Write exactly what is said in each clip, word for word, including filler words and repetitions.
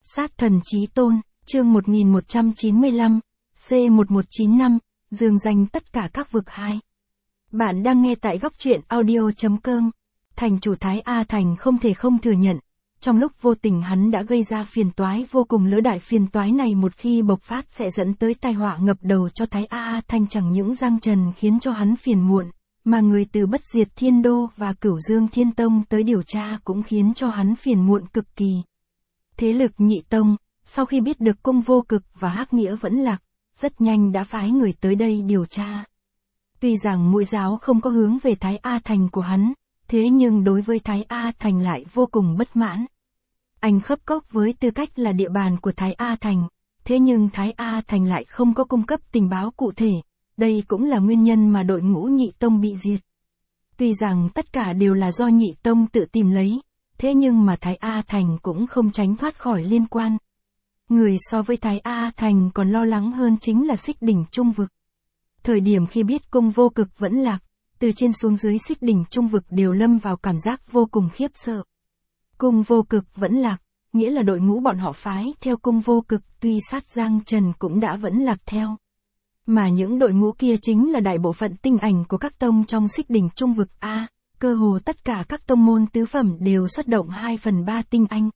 Sát thần chí tôn, chương một nghìn một trăm chín mươi lăm, C một một chín năm, dương danh tất cả các vực hai. Bạn đang nghe tại góc truyện audio.com. Thành chủ Thái A Thành không thể không thừa nhận, trong lúc vô tình hắn đã gây ra phiền toái vô cùng lỡ đại phiền toái này một khi bộc phát sẽ dẫn tới tai họa ngập đầu cho Thái A Thành, chẳng những Giang Trần khiến cho hắn phiền muộn, mà người từ Bất Diệt Thiên Đô và Cửu Dương Thiên Tông tới điều tra cũng khiến cho hắn phiền muộn cực kỳ. Thế lực Nhị Tông, sau khi biết được Cung Vô Cực và Hắc Nghĩa vẫn lạc, rất nhanh đã phái người tới đây điều tra. Tuy rằng mũi giáo không có hướng về Thái A Thành của hắn, thế nhưng đối với Thái A Thành lại vô cùng bất mãn. Anh khớp cốc với tư cách là địa bàn của Thái A Thành, thế nhưng Thái A Thành lại không có cung cấp tình báo cụ thể, đây cũng là nguyên nhân mà đội ngũ Nhị Tông bị diệt. Tuy rằng tất cả đều là do Nhị Tông tự tìm lấy, thế nhưng mà Thái A Thành cũng không tránh thoát khỏi liên quan. Người so với Thái A Thành còn lo lắng hơn chính là Xích Đỉnh Trung Vực. Thời điểm khi biết Cung Vô Cực vẫn lạc, từ trên xuống dưới Xích Đỉnh Trung Vực đều lâm vào cảm giác vô cùng khiếp sợ. Cung Vô Cực vẫn lạc, nghĩa là đội ngũ bọn họ phái theo Cung Vô Cực tuy sát Giang Trần cũng đã vẫn lạc theo. Mà những đội ngũ kia chính là đại bộ phận tinh ảnh của các tông trong Xích Đỉnh Trung Vực A, cơ hồ tất cả các tông môn tứ phẩm đều xuất động hai phần ba tinh anh.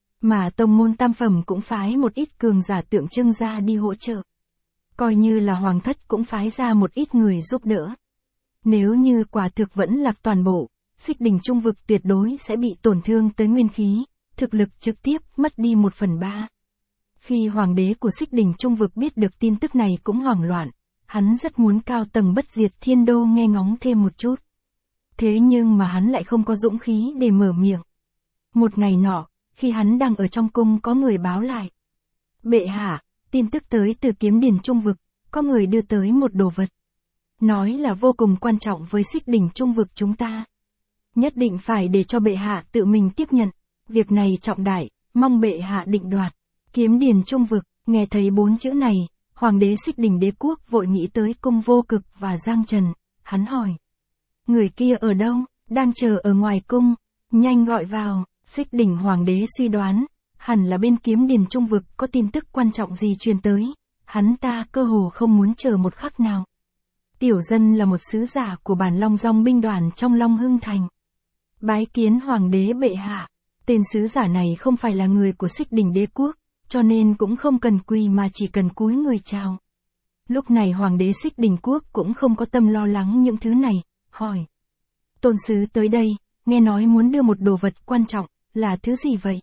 Mà tông môn tam phẩm cũng phái một ít cường giả tượng trưng ra đi hỗ trợ. Coi như là hoàng thất cũng phái ra một ít người giúp đỡ. Nếu như quả thực vẫn lạc toàn bộ, Xích Đỉnh Trung Vực tuyệt đối sẽ bị tổn thương tới nguyên khí, thực lực trực tiếp mất đi một phần ba. Khi hoàng đế của Xích Đỉnh Trung Vực biết được tin tức này cũng hoảng loạn, hắn rất muốn cao tầng Bất Diệt Thiên Đô nghe ngóng thêm một chút. Thế nhưng mà hắn lại không có dũng khí để mở miệng. Một ngày nọ, khi hắn đang ở trong cung có người báo lại. Bệ hạ, tin tức tới từ Kiếm Điền Trung Vực, có người đưa tới một đồ vật. Nói là vô cùng quan trọng với Xích Đỉnh Trung Vực chúng ta. Nhất định phải để cho bệ hạ tự mình tiếp nhận. Việc này trọng đại, mong bệ hạ định đoạt. Kiếm Điền Trung Vực, nghe thấy bốn chữ này, Hoàng đế Xích Đỉnh Đế Quốc vội nghĩ tới Cung Vô Cực và Giang Trần, hắn hỏi. Người kia ở đâu, đang chờ ở ngoài cung, nhanh gọi vào. Xích Đỉnh Hoàng đế suy đoán, hẳn là bên Kiếm Điền Trung Vực có tin tức quan trọng gì truyền tới, hắn ta cơ hồ không muốn chờ một khắc nào. Tiểu dân là một sứ giả của bản Long Dong binh đoàn trong Long Hưng Thành. Bái kiến Hoàng đế bệ hạ, tên sứ giả này không phải là người của Xích Đỉnh Đế Quốc, cho nên cũng không cần quỳ mà chỉ cần cúi người chào. Lúc này Hoàng đế Xích Đỉnh Quốc cũng không có tâm lo lắng những thứ này, hỏi. Tôn sứ tới đây, nghe nói muốn đưa một đồ vật quan trọng, là thứ gì vậy?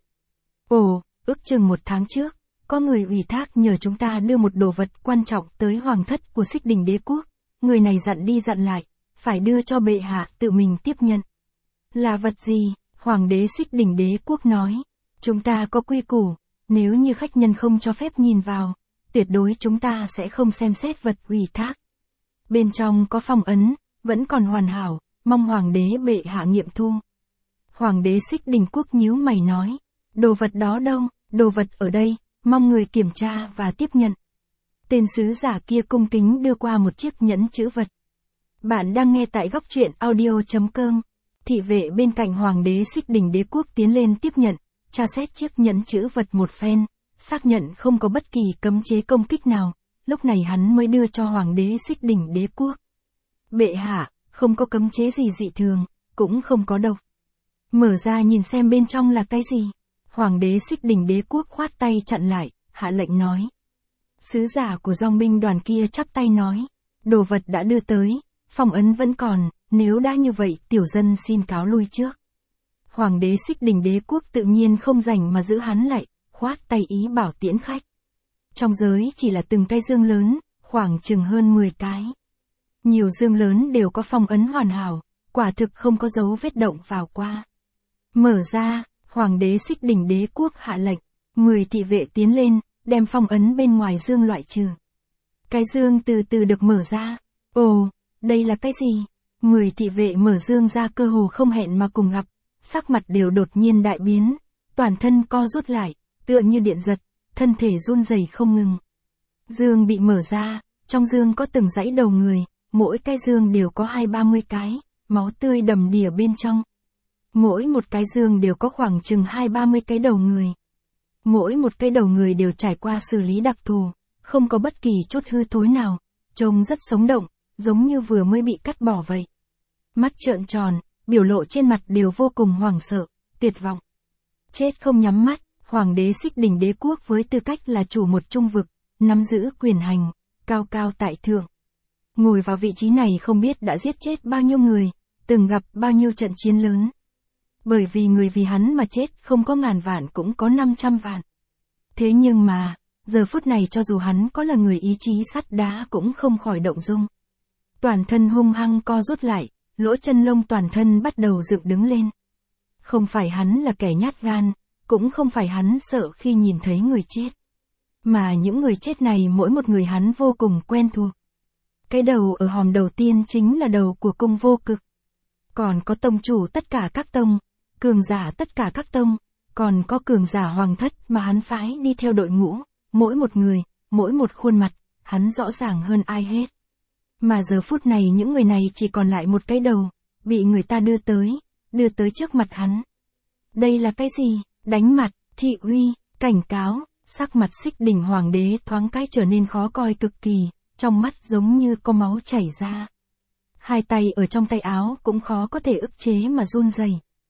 Ồ, ước chừng một tháng trước, có người ủy thác nhờ chúng ta đưa một đồ vật quan trọng tới hoàng thất của Xích Đỉnh Đế Quốc, người này dặn đi dặn lại, phải đưa cho bệ hạ tự mình tiếp nhận. Là vật gì? Hoàng đế Xích Đỉnh Đế Quốc nói, chúng ta có quy củ, nếu như khách nhân không cho phép nhìn vào, tuyệt đối chúng ta sẽ không xem xét vật ủy thác. Bên trong có phong ấn, vẫn còn hoàn hảo, mong hoàng đế bệ hạ nghiệm thu. Hoàng đế Xích Đỉnh Quốc nhíu mày nói, đồ vật đó đâu, đồ vật ở đây, mong người kiểm tra và tiếp nhận. Tên sứ giả kia cung kính đưa qua một chiếc nhẫn chữ vật. Bạn đang nghe tại góc truyện audio.com. Thị vệ bên cạnh Hoàng đế Xích Đỉnh Đế Quốc tiến lên tiếp nhận, tra xét chiếc nhẫn chữ vật một phen, xác nhận không có bất kỳ cấm chế công kích nào, lúc này hắn mới đưa cho Hoàng đế Xích Đỉnh Đế Quốc. Bệ hạ, không có cấm chế gì dị thường, cũng không có độc. Mở ra nhìn xem bên trong là cái gì. Hoàng đế Xích Đỉnh Đế Quốc khoát tay chặn lại, hạ lệnh nói. Sứ giả của dòng binh đoàn kia chắp tay nói, đồ vật đã đưa tới, phong ấn vẫn còn, nếu đã như vậy tiểu dân xin cáo lui trước. Hoàng đế Xích Đỉnh Đế Quốc tự nhiên không rảnh mà giữ hắn lại, khoát tay ý bảo tiễn khách. Trong giới chỉ là từng cái dương lớn, khoảng chừng hơn mười cái. Nhiều dương lớn đều có phong ấn hoàn hảo, quả thực không có dấu vết động vào qua. Mở ra, Hoàng đế Xích Đỉnh Đế Quốc hạ lệnh, mười thị vệ tiến lên, đem phong ấn bên ngoài dương loại trừ. Cái dương từ từ được mở ra. Ồ, đây là cái gì? Mười thị vệ mở dương ra cơ hồ không hẹn mà cùng gặp, sắc mặt đều đột nhiên đại biến, toàn thân co rút lại, tựa như điện giật, thân thể run rẩy không ngừng. Dương bị mở ra, trong dương có từng dãy đầu người, mỗi cái dương đều có hai ba mươi cái, máu tươi đầm đìa bên trong. Mỗi một cái dương đều có khoảng chừng hai ba mươi cái đầu người. Mỗi một cái đầu người đều trải qua xử lý đặc thù, không có bất kỳ chút hư thối nào, trông rất sống động, giống như vừa mới bị cắt bỏ vậy. Mắt trợn tròn, biểu lộ trên mặt đều vô cùng hoảng sợ, tuyệt vọng. Chết không nhắm mắt, Hoàng đế Xích Đỉnh Đế quốc với tư cách là chủ một trung vực, nắm giữ quyền hành, cao cao tại thượng. Ngồi vào vị trí này không biết đã giết chết bao nhiêu người, từng gặp bao nhiêu trận chiến lớn. Bởi vì người vì hắn mà chết không có ngàn vạn cũng có năm trăm vạn. Thế nhưng mà, giờ phút này cho dù hắn có là người ý chí sắt đá cũng không khỏi động dung. Toàn thân hung hăng co rút lại, lỗ chân lông toàn thân bắt đầu dựng đứng lên. Không phải hắn là kẻ nhát gan, cũng không phải hắn sợ khi nhìn thấy người chết. Mà những người chết này mỗi một người hắn vô cùng quen thuộc. Cái đầu ở hòm đầu tiên chính là đầu của cung vô cực. Còn có tông chủ tất cả các tông, cường giả tất cả các tông, còn có cường giả hoàng thất mà hắn phái đi theo đội ngũ, mỗi một người, mỗi một khuôn mặt, hắn rõ ràng hơn ai hết. Mà giờ phút này những người này chỉ còn lại một cái đầu, bị người ta đưa tới, đưa tới trước mặt hắn. Đây là cái gì? Đánh mặt, thị uy, cảnh cáo, sắc mặt Xích Đỉnh Hoàng đế thoáng cái trở nên khó coi cực kỳ, trong mắt giống như có máu chảy ra. Hai tay ở trong tay áo cũng khó có thể ức chế mà run rẩy.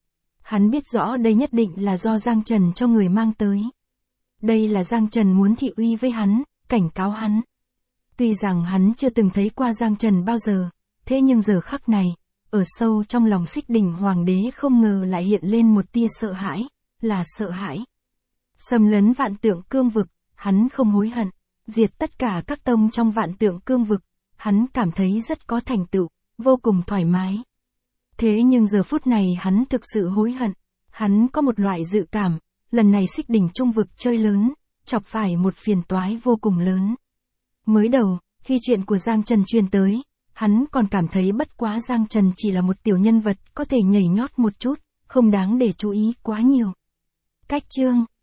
Hắn biết rõ đây nhất định là do Giang Trần cho người mang tới. Đây là Giang Trần muốn thị uy với hắn, cảnh cáo hắn. Tuy rằng hắn chưa từng thấy qua Giang Trần bao giờ, thế nhưng giờ khắc này, ở sâu trong lòng Xích Đỉnh Hoàng đế không ngờ lại hiện lên một tia sợ hãi, là sợ hãi. Xâm lấn Vạn Tượng Cương vực, hắn không hối hận, diệt tất cả các tông trong Vạn Tượng Cương vực, hắn cảm thấy rất có thành tựu, vô cùng thoải mái. Thế nhưng giờ phút này hắn thực sự hối hận, hắn có một loại dự cảm, lần này Xích Đỉnh Trung vực chơi lớn, chọc phải một phiền toái vô cùng lớn. Mới đầu, khi chuyện của Giang Trần truyền tới, hắn còn cảm thấy bất quá Giang Trần chỉ là một tiểu nhân vật có thể nhảy nhót một chút, không đáng để chú ý quá nhiều. Cách chương